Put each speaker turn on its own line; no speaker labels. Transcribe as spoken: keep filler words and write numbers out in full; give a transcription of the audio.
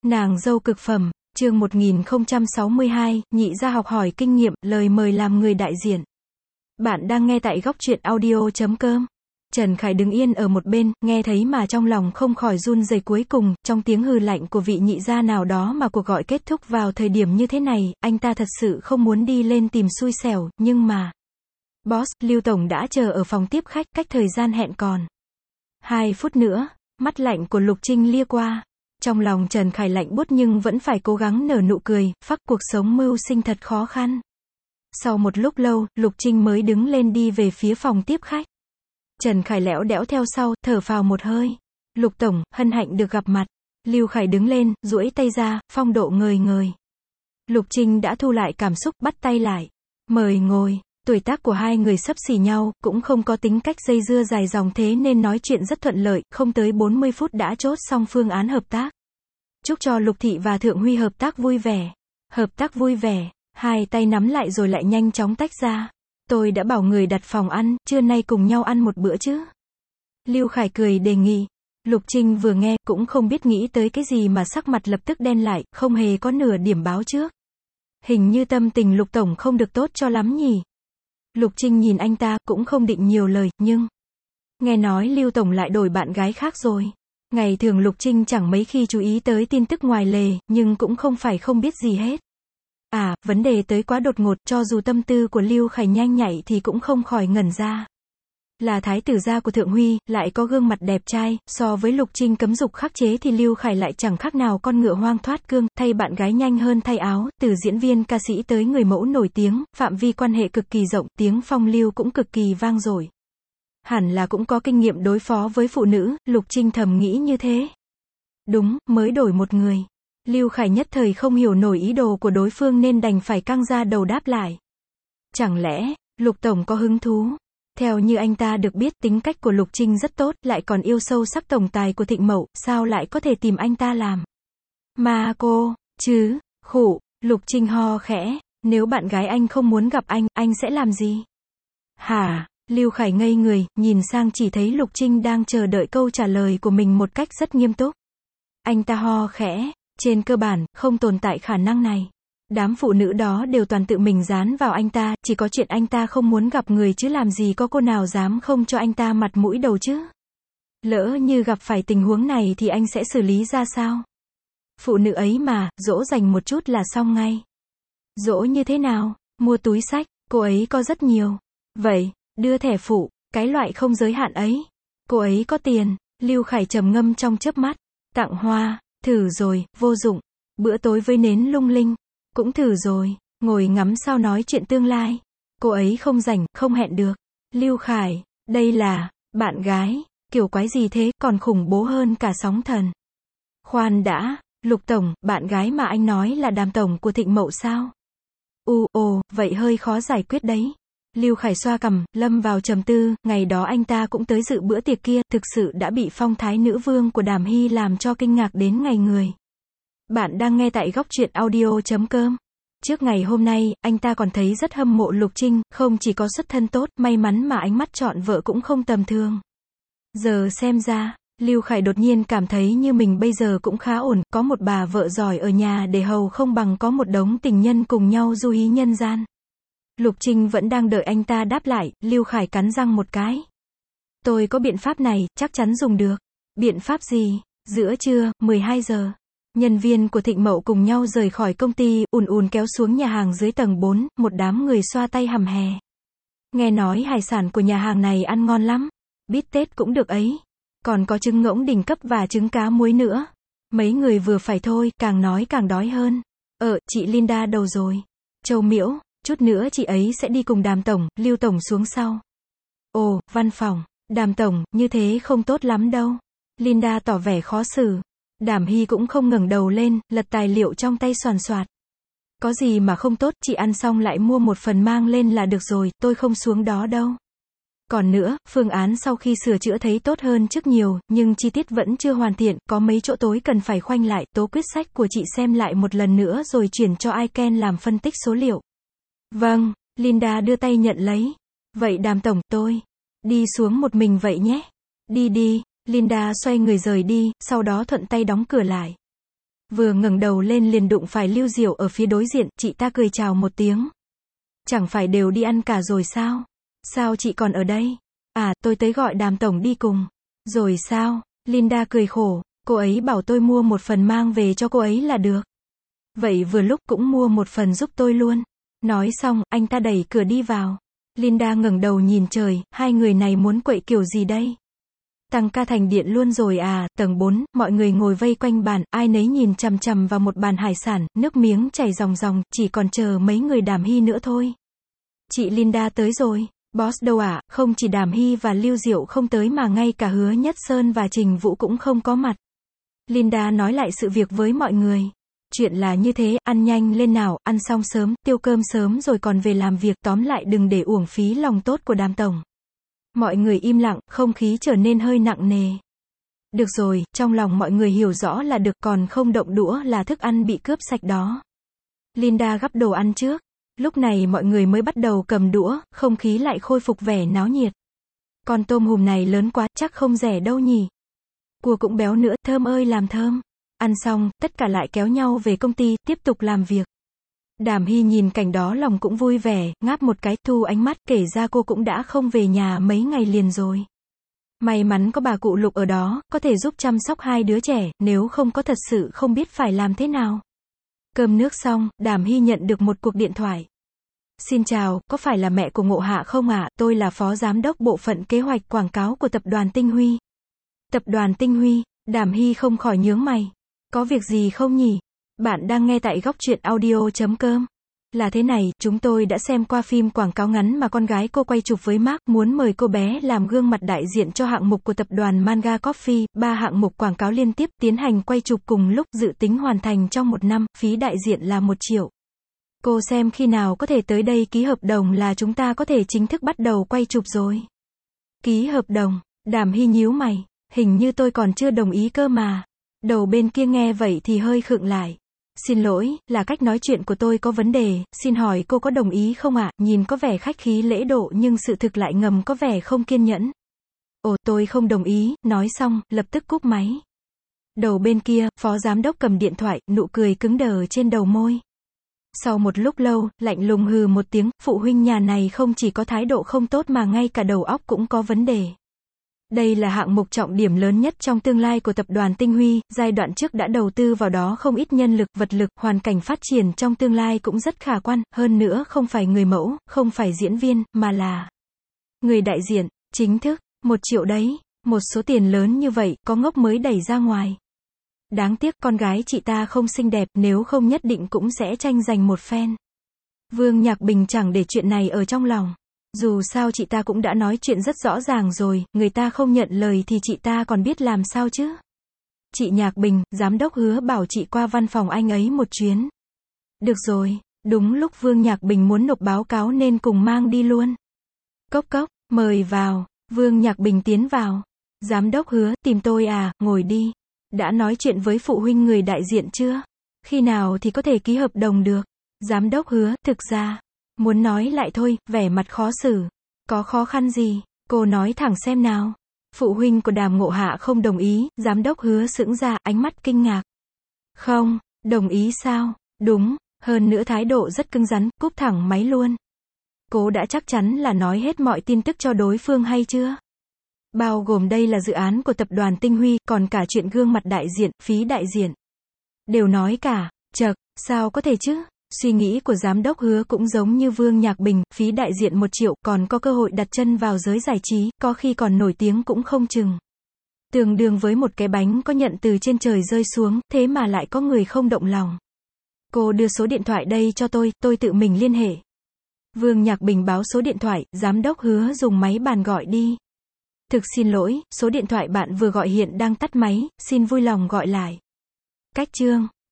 Nàng dâu cực phẩm, chương một nghìn không trăm sáu mươi hai, nhị gia học hỏi kinh nghiệm, lời mời làm người đại diện. Bạn đang nghe tại góc truyện audio chấm com. Trần Khải đứng yên ở một bên, nghe thấy mà trong lòng không khỏi run rẩy. Cuối cùng, trong tiếng hừ lạnh của vị nhị gia nào đó mà cuộc gọi kết thúc vào thời điểm như thế này, anh ta thật sự không muốn đi lên tìm xui xẻo, nhưng mà... Boss, Lưu Tổng đã chờ ở phòng tiếp khách, cách thời gian hẹn còn hai phút nữa. Mắt lạnh của Lục Trinh lia qua. Trong lòng Trần Khải lạnh buốt nhưng vẫn phải cố gắng nở nụ cười, phác cuộc sống mưu sinh thật khó khăn. Sau một lúc lâu, Lục Trinh mới đứng lên đi về phía phòng tiếp khách. Trần Khải lẽo đẽo theo sau, thở phào một hơi. Lục Tổng, hân hạnh được gặp mặt. Lưu Khải đứng lên, duỗi tay ra, phong độ ngời ngời. Lục Trinh đã thu lại cảm xúc, bắt tay lại. Mời ngồi. Tuổi tác của hai người xấp xỉ nhau, cũng không có tính cách dây dưa dài dòng, thế nên nói chuyện rất thuận lợi, không tới bốn mươi phút đã chốt xong phương án hợp tác. Chúc cho Lục Thị và Thượng Huy hợp tác vui vẻ. Hợp tác vui vẻ, hai tay nắm lại rồi lại nhanh chóng tách ra. Tôi đã bảo người đặt phòng ăn, trưa nay cùng nhau ăn một bữa chứ. Lưu Khải cười đề nghị. Lục Trinh vừa nghe, cũng không biết nghĩ tới cái gì mà sắc mặt lập tức đen lại, không hề có nửa điểm báo trước. Hình như tâm tình Lục Tổng không được tốt cho lắm nhỉ. Lục Trinh nhìn anh ta, cũng không định nhiều lời, nhưng... Nghe nói Lưu Tổng lại đổi bạn gái khác rồi. Ngày thường Lục Trinh chẳng mấy khi chú ý tới tin tức ngoài lề, nhưng cũng không phải không biết gì hết. À, vấn đề tới quá đột ngột, cho dù tâm tư của Lưu Khải nhanh nhạy thì cũng không khỏi ngẩn ra. Là thái tử gia của Thượng Huy, lại có gương mặt đẹp trai, so với Lục Trinh cấm dục khắc chế thì Lưu Khải lại chẳng khác nào con ngựa hoang thoát cương, thay bạn gái nhanh hơn thay áo, từ diễn viên ca sĩ tới người mẫu nổi tiếng, phạm vi quan hệ cực kỳ rộng, tiếng phong lưu cũng cực kỳ vang dội. Hẳn là cũng có kinh nghiệm đối phó với phụ nữ, Lục Trinh thầm nghĩ như thế. Đúng, mới đổi một người. Lưu Khải nhất thời không hiểu nổi ý đồ của đối phương nên đành phải căng ra đầu đáp lại. Chẳng lẽ, Lục Tổng có hứng thú? Theo như anh ta được biết, tính cách của Lục Trinh rất tốt, lại còn yêu sâu sắc tổng tài của Thịnh Mậu, sao lại có thể tìm anh ta làm? Mà cô, chứ, khụ, Lục Trinh ho khẽ, nếu bạn gái anh không muốn gặp anh, anh sẽ làm gì? Hả? Lưu Khải ngây người, nhìn sang chỉ thấy Lục Trinh đang chờ đợi câu trả lời của mình một cách rất nghiêm túc. Anh ta ho khẽ, trên cơ bản, không tồn tại khả năng này. Đám phụ nữ đó đều toàn tự mình dán vào anh ta, chỉ có chuyện anh ta không muốn gặp người chứ làm gì có cô nào dám không cho anh ta mặt mũi đầu chứ. Lỡ như gặp phải tình huống này thì anh sẽ xử lý ra sao? Phụ nữ ấy mà, dỗ dành một chút là xong ngay. Dỗ như thế nào? Mua túi xách, cô ấy có rất nhiều. Vậy, đưa thẻ phụ, cái loại không giới hạn ấy. Cô ấy có tiền. Lưu Khải trầm ngâm trong chớp mắt. Tặng hoa, thử rồi, vô dụng. Bữa tối với nến lung linh. Cũng thử rồi, ngồi ngắm sao nói chuyện tương lai. Cô ấy không rảnh, không hẹn được. Lưu Khải, đây là, bạn gái, kiểu quái gì thế, còn khủng bố hơn cả sóng thần. Khoan đã, Lục Tổng, bạn gái mà anh nói là Đàm Tổng của Thịnh Mậu sao? U, ồ, vậy hơi khó giải quyết đấy. Lưu Khải xoa cằm, lâm vào trầm tư, ngày đó anh ta cũng tới dự bữa tiệc kia, thực sự đã bị phong thái nữ vương của Đàm Hy làm cho kinh ngạc đến ngày người. Bạn đang nghe tại góc truyện audio chấm com. Trước ngày hôm nay, anh ta còn thấy rất hâm mộ Lục Trinh, không chỉ có xuất thân tốt, may mắn mà ánh mắt chọn vợ cũng không tầm thường. Giờ xem ra, Lưu Khải đột nhiên cảm thấy như mình bây giờ cũng khá ổn, có một bà vợ giỏi ở nhà để hầu không bằng có một đống tình nhân cùng nhau du hí nhân gian. Lục Trinh vẫn đang đợi anh ta đáp lại, Lưu Khải cắn răng một cái. Tôi có biện pháp này, chắc chắn dùng được. Biện pháp gì? Giữa trưa, mười hai giờ. Nhân viên của Thịnh Mậu cùng nhau rời khỏi công ty, ùn ùn kéo xuống nhà hàng dưới tầng bốn, một đám người xoa tay hầm hè. Nghe nói hải sản của nhà hàng này ăn ngon lắm. Bít tết cũng được ấy. Còn có trứng ngỗng đỉnh cấp và trứng cá muối nữa. Mấy người vừa phải thôi, càng nói càng đói hơn. Ờ, chị Linda đâu rồi? Châu Miễu, chút nữa chị ấy sẽ đi cùng Đàm Tổng, Lưu Tổng xuống sau. Ồ, văn phòng, Đàm Tổng, như thế không tốt lắm đâu. Linda tỏ vẻ khó xử. Đàm Hy cũng không ngẩng đầu lên, lật tài liệu trong tay soàn soạt. Có gì mà không tốt, chị ăn xong lại mua một phần mang lên là được rồi, tôi không xuống đó đâu. Còn nữa, phương án sau khi sửa chữa thấy tốt hơn trước nhiều, nhưng chi tiết vẫn chưa hoàn thiện, có mấy chỗ tối cần phải khoanh lại, tố quyết sách của chị xem lại một lần nữa rồi chuyển cho Iken làm phân tích số liệu. Vâng, Linda đưa tay nhận lấy. Vậy Đàm Tổng, tôi đi xuống một mình vậy nhé. Đi đi. Linda xoay người rời đi, sau đó thuận tay đóng cửa lại. Vừa ngẩng đầu lên liền đụng phải Lưu Diệu ở phía đối diện, chị ta cười chào một tiếng. Chẳng phải đều đi ăn cả rồi sao? Sao chị còn ở đây? À, tôi tới gọi Đàm tổng đi cùng. Rồi sao? Linda cười khổ, cô ấy bảo tôi mua một phần mang về cho cô ấy là được. Vậy vừa lúc cũng mua một phần giúp tôi luôn. Nói xong, anh ta đẩy cửa đi vào. Linda ngẩng đầu nhìn trời, hai người này muốn quậy kiểu gì đây? Tăng ca thành điện luôn rồi à? Tầng bốn, mọi người ngồi vây quanh bàn, ai nấy nhìn chằm chằm vào một bàn hải sản, nước miếng chảy ròng ròng, chỉ còn chờ mấy người Đàm Hy nữa thôi. Chị Linda tới rồi. Boss đâu ạ? À? Không chỉ Đàm Hy và Lưu Diệu không tới mà ngay cả Hứa Nhất Sơn và Trình Vũ cũng không có mặt. Linda nói lại sự việc với mọi người. Chuyện là như thế, ăn nhanh lên nào, ăn xong sớm, tiêu cơm sớm rồi còn về làm việc, tóm lại đừng để uổng phí lòng tốt của Đàm tổng. Mọi người im lặng, không khí trở nên hơi nặng nề. Được rồi, trong lòng mọi người hiểu rõ là được, còn không động đũa là thức ăn bị cướp sạch đó. Linda gắp đồ ăn trước. Lúc này mọi người mới bắt đầu cầm đũa, không khí lại khôi phục vẻ náo nhiệt. Con tôm hùm này lớn quá, chắc không rẻ đâu nhỉ. Cua cũng béo nữa, thơm ơi làm thơm. Ăn xong, tất cả lại kéo nhau về công ty, tiếp tục làm việc. Đàm Hy nhìn cảnh đó lòng cũng vui vẻ, ngáp một cái, thu ánh mắt, kể ra cô cũng đã không về nhà mấy ngày liền rồi. May mắn có bà cụ Lục ở đó, có thể giúp chăm sóc hai đứa trẻ, nếu không có thật sự không biết phải làm thế nào. Cơm nước xong, Đàm Hy nhận được một cuộc điện thoại. Xin chào, có phải là mẹ của Ngộ Hạ không ạ? À? Tôi là phó giám đốc bộ phận kế hoạch quảng cáo của tập đoàn Tinh Huy. Tập đoàn Tinh Huy, Đàm Hy không khỏi nhướng mày. Có việc gì không nhỉ? Bạn đang nghe tại góc truyện audio chấm com. Là thế này, chúng tôi đã xem qua phim quảng cáo ngắn mà con gái cô quay chụp với Mark, muốn mời cô bé làm gương mặt đại diện cho hạng mục của tập đoàn Manga Coffee, ba hạng mục quảng cáo liên tiếp tiến hành quay chụp cùng lúc, dự tính hoàn thành trong một năm, phí đại diện là một triệu. Cô xem khi nào có thể tới đây ký hợp đồng là chúng ta có thể chính thức bắt đầu quay chụp rồi. Ký hợp đồng, Đàm Hy nhíu mày, hình như tôi còn chưa đồng ý cơ mà. Đầu bên kia nghe vậy thì hơi khựng lại. Xin lỗi, là cách nói chuyện của tôi có vấn đề, xin hỏi cô có đồng ý không ạ? À? Nhìn có vẻ khách khí lễ độ nhưng sự thực lại ngầm có vẻ không kiên nhẫn. Ồ, tôi không đồng ý, nói xong, lập tức cúp máy. Đầu bên kia, phó giám đốc cầm điện thoại, nụ cười cứng đờ trên đầu môi. Sau một lúc lâu, lạnh lùng hừ một tiếng, phụ huynh nhà này không chỉ có thái độ không tốt mà ngay cả đầu óc cũng có vấn đề. Đây là hạng mục trọng điểm lớn nhất trong tương lai của tập đoàn Tinh Huy, giai đoạn trước đã đầu tư vào đó không ít nhân lực, vật lực, hoàn cảnh phát triển trong tương lai cũng rất khả quan, hơn nữa không phải người mẫu, không phải diễn viên, mà là người đại diện, chính thức, một triệu đấy, một số tiền lớn như vậy, có ngốc mới đẩy ra ngoài. Đáng tiếc con gái chị ta không xinh đẹp, nếu không nhất định cũng sẽ tranh giành một phen. Vương Nhạc Bình chẳng để chuyện này ở trong lòng. Dù sao chị ta cũng đã nói chuyện rất rõ ràng rồi, người ta không nhận lời thì chị ta còn biết làm sao chứ. Chị Nhạc Bình, giám đốc Hứa bảo chị qua văn phòng anh ấy một chuyến. Được rồi, đúng lúc Vương Nhạc Bình muốn nộp báo cáo nên cùng mang đi luôn. Cốc cốc, mời vào, Vương Nhạc Bình tiến vào. Giám đốc Hứa, tìm tôi à, ngồi đi. Đã nói chuyện với phụ huynh người đại diện chưa? Khi nào thì có thể ký hợp đồng được? Giám đốc Hứa, thực ra, muốn nói lại thôi, vẻ mặt khó xử. Có khó khăn gì? Cô nói thẳng xem nào. Phụ huynh của Đàm Ngộ Hạ không đồng ý, giám đốc Hứa sững ra, ánh mắt kinh ngạc. Không, đồng ý sao? Đúng, hơn nữa thái độ rất cứng rắn, cúp thẳng máy luôn. Cô đã chắc chắn là nói hết mọi tin tức cho đối phương hay chưa? Bao gồm đây là dự án của tập đoàn Tinh Huy, còn cả chuyện gương mặt đại diện, phí đại diện. Đều nói cả, chậc, sao có thể chứ? Suy nghĩ của giám đốc Hứa cũng giống như Vương Nhạc Bình, phí đại diện một triệu, còn có cơ hội đặt chân vào giới giải trí, có khi còn nổi tiếng cũng không chừng. Tương đương với một cái bánh có nhận từ trên trời rơi xuống, thế mà lại có người không động lòng. Cô đưa số điện thoại đây cho tôi, tôi tự mình liên hệ. Vương Nhạc Bình báo số điện thoại, giám đốc Hứa dùng máy bàn gọi đi. Thực xin lỗi, số điện thoại bạn vừa gọi hiện đang tắt máy, xin vui lòng gọi lại. Cách chương